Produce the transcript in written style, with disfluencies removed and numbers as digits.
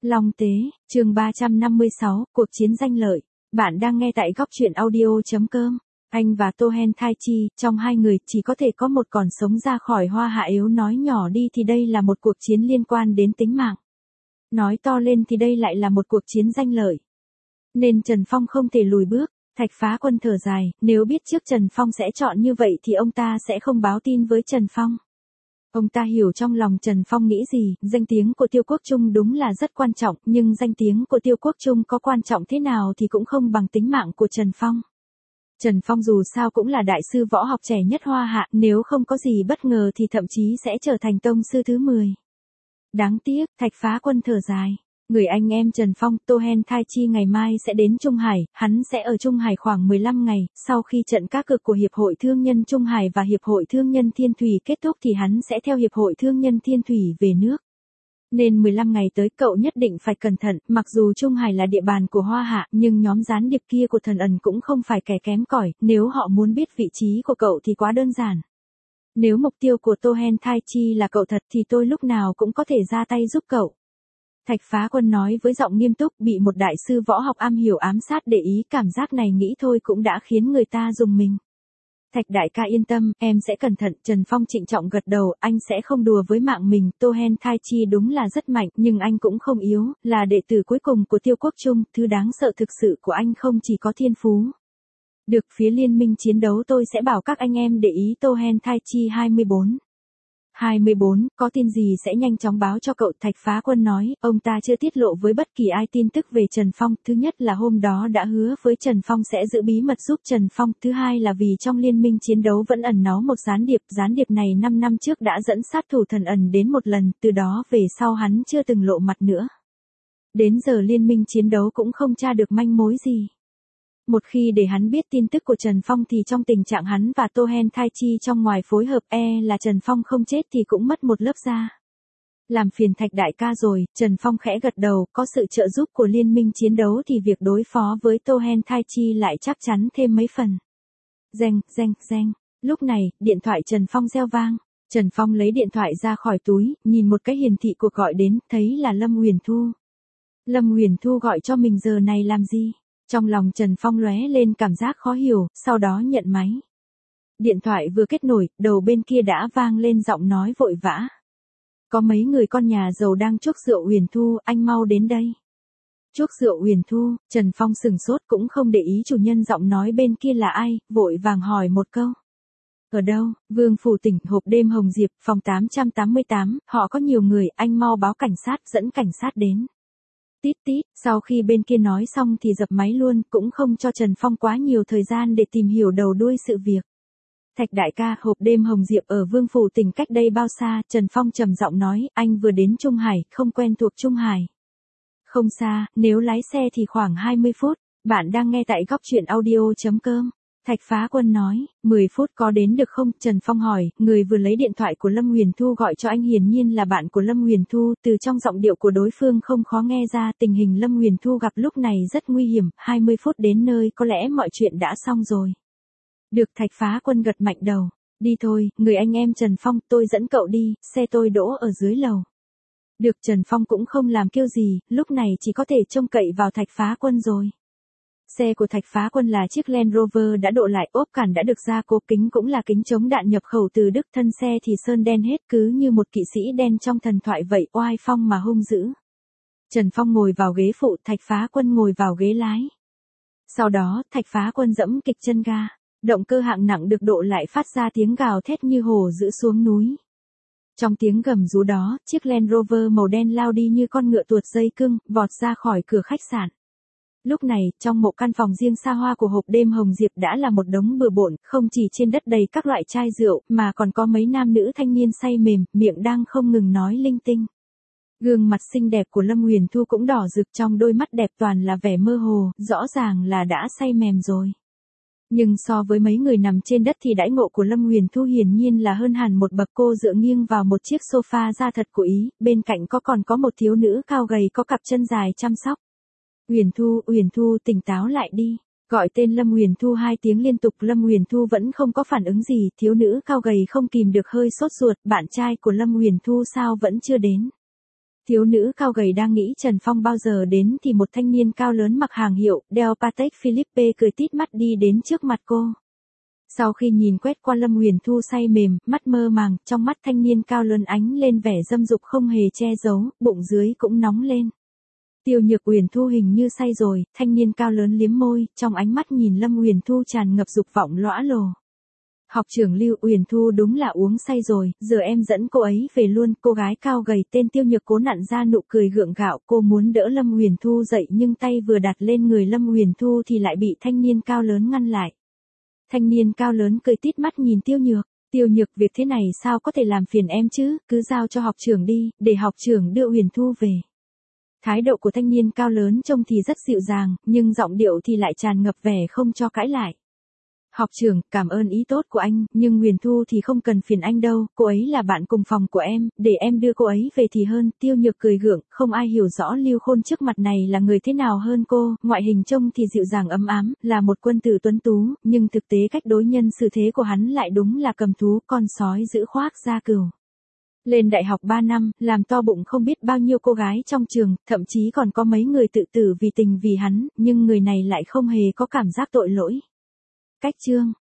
Long Tế, chương 356, cuộc chiến danh lợi. Bạn đang nghe tại góc truyện audio.com. Anh và Tô Hen Thai Chi, trong hai người chỉ có thể có một còn sống ra khỏi Hoa Hạ Yếu nói nhỏ đi thì đây là một cuộc chiến liên quan đến tính mạng. Nói to lên thì đây lại là một cuộc chiến danh lợi. Nên Trần Phong không thể lùi bước. Thạch Phá Quân thở dài, nếu biết trước Trần Phong sẽ chọn như vậy thì ông ta sẽ không báo tin với Trần Phong. Ông ta hiểu trong lòng Trần Phong nghĩ gì, danh tiếng của Tiêu Quốc Trung đúng là rất quan trọng, nhưng danh tiếng của Tiêu Quốc Trung có quan trọng thế nào thì cũng không bằng tính mạng của Trần Phong. Trần Phong dù sao cũng là đại sư võ học trẻ nhất Hoa Hạ, nếu không có gì bất ngờ thì thậm chí sẽ trở thành tông sư thứ 10. Đáng tiếc, Thạch Phá Quân thở dài. Người anh em Trần Phong, Tô Hen Thai Chi ngày mai sẽ đến Trung Hải, hắn sẽ ở Trung Hải khoảng 15 ngày, sau khi trận cá cược của Hiệp hội Thương nhân Trung Hải và Hiệp hội Thương nhân Thiên Thủy kết thúc thì hắn sẽ theo Hiệp hội Thương nhân Thiên Thủy về nước. Nên 15 ngày tới cậu nhất định phải cẩn thận, mặc dù Trung Hải là địa bàn của Hoa Hạ, nhưng nhóm gián điệp kia của Thần Ẩn cũng không phải kẻ kém cỏi, nếu họ muốn biết vị trí của cậu thì quá đơn giản. Nếu mục tiêu của Tô Hen Thai Chi là cậu thật thì tôi lúc nào cũng có thể ra tay giúp cậu. Thạch Phá Quân nói với giọng nghiêm túc, bị một đại sư võ học am hiểu ám sát để ý, cảm giác này nghĩ thôi cũng đã khiến người ta rùng mình. Thạch đại ca yên tâm, em sẽ cẩn thận. Trần Phong trịnh trọng gật đầu, anh sẽ không đùa với mạng mình. Tô Hen Thai Chi đúng là rất mạnh, nhưng anh cũng không yếu, là đệ tử cuối cùng của Tiêu Quốc Trung, thứ đáng sợ thực sự của anh không chỉ có thiên phú. Được, phía liên minh chiến đấu tôi sẽ bảo các anh em để ý. Tô Hen Thai Chi 24, có tin gì sẽ nhanh chóng báo cho cậu. Thạch Phá Quân nói, ông ta chưa tiết lộ với bất kỳ ai tin tức về Trần Phong. Thứ nhất là hôm đó đã hứa với Trần Phong sẽ giữ bí mật giúp Trần Phong. Thứ hai là vì trong liên minh chiến đấu vẫn ẩn náu một gián điệp này 5 năm trước đã dẫn sát thủ Thần Ẩn đến một lần, từ đó về sau hắn chưa từng lộ mặt nữa. Đến giờ liên minh chiến đấu cũng không tra được manh mối gì. Một khi để hắn biết tin tức của Trần Phong thì trong tình trạng hắn và Tô Hen Thai Chi trong ngoài phối hợp là Trần Phong không chết thì cũng mất một lớp da. Làm phiền Thạch đại ca rồi. Trần Phong khẽ gật đầu, có sự trợ giúp của liên minh chiến đấu thì việc đối phó với Tô Hen Thai Chi lại chắc chắn thêm mấy phần. Reng. Lúc này, điện thoại Trần Phong reo vang. Trần Phong lấy điện thoại ra khỏi túi, nhìn một cái hiển thị cuộc gọi đến, thấy là Lâm Huyền Thu. Lâm Huyền Thu gọi cho mình giờ này làm gì? Trong lòng Trần Phong lóe lên cảm giác khó hiểu, sau đó nhận máy. Điện thoại vừa kết nối, đầu bên kia đã vang lên giọng nói vội vã. Có mấy người con nhà giàu đang chuốc rượu Huyền Thu, anh mau đến đây. Chuốc rượu Huyền Thu, Trần Phong sừng sốt cũng không để ý chủ nhân giọng nói bên kia là ai, vội vàng hỏi một câu. Ở đâu? Vương Phủ Tỉnh, hộp đêm Hồng Diệp, phòng 888, họ có nhiều người, anh mau báo cảnh sát, dẫn cảnh sát đến. Tít, sau khi bên kia nói xong thì dập máy luôn, cũng không cho Trần Phong quá nhiều thời gian để tìm hiểu đầu đuôi sự việc. Thạch đại ca, hộp đêm Hồng Diệp ở Vương Phủ Tỉnh cách đây bao xa? Trần Phong trầm giọng nói, anh vừa đến Trung Hải, không quen thuộc Trung Hải. Không xa, nếu lái xe thì khoảng 20 phút, bạn đang nghe tại góc truyện audio.com. Thạch Phá Quân nói, 10 phút có đến được không? Trần Phong hỏi, người vừa lấy điện thoại của Lâm Huyền Thu gọi cho anh hiển nhiên là bạn của Lâm Huyền Thu, từ trong giọng điệu của đối phương không khó nghe ra tình hình Lâm Huyền Thu gặp lúc này rất nguy hiểm, 20 phút đến nơi có lẽ mọi chuyện đã xong rồi. Được, Thạch Phá Quân gật mạnh đầu, đi thôi, người anh em Trần Phong, tôi dẫn cậu đi, xe tôi đỗ ở dưới lầu. Được, Trần Phong cũng không làm kêu gì, lúc này chỉ có thể trông cậy vào Thạch Phá Quân rồi. Xe của Thạch Phá Quân là chiếc Land Rover đã độ lại, ốp cản đã được gia cố, kính cũng là kính chống đạn nhập khẩu từ Đức, thân xe thì sơn đen hết, cứ như một kỵ sĩ đen trong thần thoại vậy, oai phong mà hung dữ. Trần Phong ngồi vào ghế phụ, Thạch Phá Quân ngồi vào ghế lái. Sau đó, Thạch Phá Quân giẫm kịch chân ga, động cơ hạng nặng được độ lại phát ra tiếng gào thét như hổ dữ xuống núi. Trong tiếng gầm rú đó, chiếc Land Rover màu đen lao đi như con ngựa tuột dây cưng, vọt ra khỏi cửa khách sạn. Lúc này, trong một căn phòng riêng xa hoa của hộp đêm Hồng Diệp đã là một đống bừa bộn, không chỉ trên đất đầy các loại chai rượu, mà còn có mấy nam nữ thanh niên say mềm, miệng đang không ngừng nói linh tinh. Gương mặt xinh đẹp của Lâm Huyền Thu cũng đỏ rực, trong đôi mắt đẹp toàn là vẻ mơ hồ, rõ ràng là đã say mềm rồi. Nhưng so với mấy người nằm trên đất thì đãi ngộ của Lâm Huyền Thu hiển nhiên là hơn hẳn một bậc. Cô dựa nghiêng vào một chiếc sofa da thật của Ý, bên cạnh còn có một thiếu nữ cao gầy có cặp chân dài chăm sóc. Huyền Thu tỉnh táo lại đi. Gọi tên Lâm Huyền Thu 2 tiếng liên tục, Lâm Huyền Thu vẫn không có phản ứng gì, thiếu nữ cao gầy không kìm được hơi sốt ruột, bạn trai của Lâm Huyền Thu sao vẫn chưa đến. Thiếu nữ cao gầy đang nghĩ Trần Phong bao giờ đến thì một thanh niên cao lớn mặc hàng hiệu, đeo Patek Philippe cười tít mắt đi đến trước mặt cô. Sau khi nhìn quét qua Lâm Huyền Thu say mềm, mắt mơ màng, trong mắt thanh niên cao lớn ánh lên vẻ dâm dục không hề che giấu, bụng dưới cũng nóng lên. Tiêu Nhược Huyền Thu hình như say rồi, thanh niên cao lớn liếm môi, trong ánh mắt nhìn Lâm Huyền Thu tràn ngập dục vọng lõa lồ. Học trưởng Lưu, Huyền Thu đúng là uống say rồi, giờ em dẫn cô ấy về luôn. Cô gái cao gầy tên Tiêu Nhược cố nặn ra nụ cười gượng gạo, cô muốn đỡ Lâm Huyền Thu dậy nhưng tay vừa đặt lên người Lâm Huyền Thu thì lại bị thanh niên cao lớn ngăn lại. Thanh niên cao lớn cười tít mắt nhìn Tiêu Nhược. Tiêu Nhược, việc thế này sao có thể làm phiền em chứ, cứ giao cho học trưởng đi, để học trưởng đưa Huyền Thu về. Thái độ của thanh niên cao lớn trông thì rất dịu dàng, nhưng giọng điệu thì lại tràn ngập vẻ không cho cãi lại. Học trưởng, cảm ơn ý tốt của anh, nhưng Huyền Thu thì không cần phiền anh đâu, cô ấy là bạn cùng phòng của em, để em đưa cô ấy về thì hơn. Tiêu Nhược cười gượng, không ai hiểu rõ Lưu Khôn trước mặt này là người thế nào hơn cô, ngoại hình trông thì dịu dàng ấm ám, là một quân tử tuấn tú, nhưng thực tế cách đối nhân xử thế của hắn lại đúng là cầm thú, con sói giữ khoác da cừu. Lên đại học 3 năm, làm to bụng không biết bao nhiêu cô gái trong trường, thậm chí còn có mấy người tự tử vì tình vì hắn, nhưng người này lại không hề có cảm giác tội lỗi. Cách chương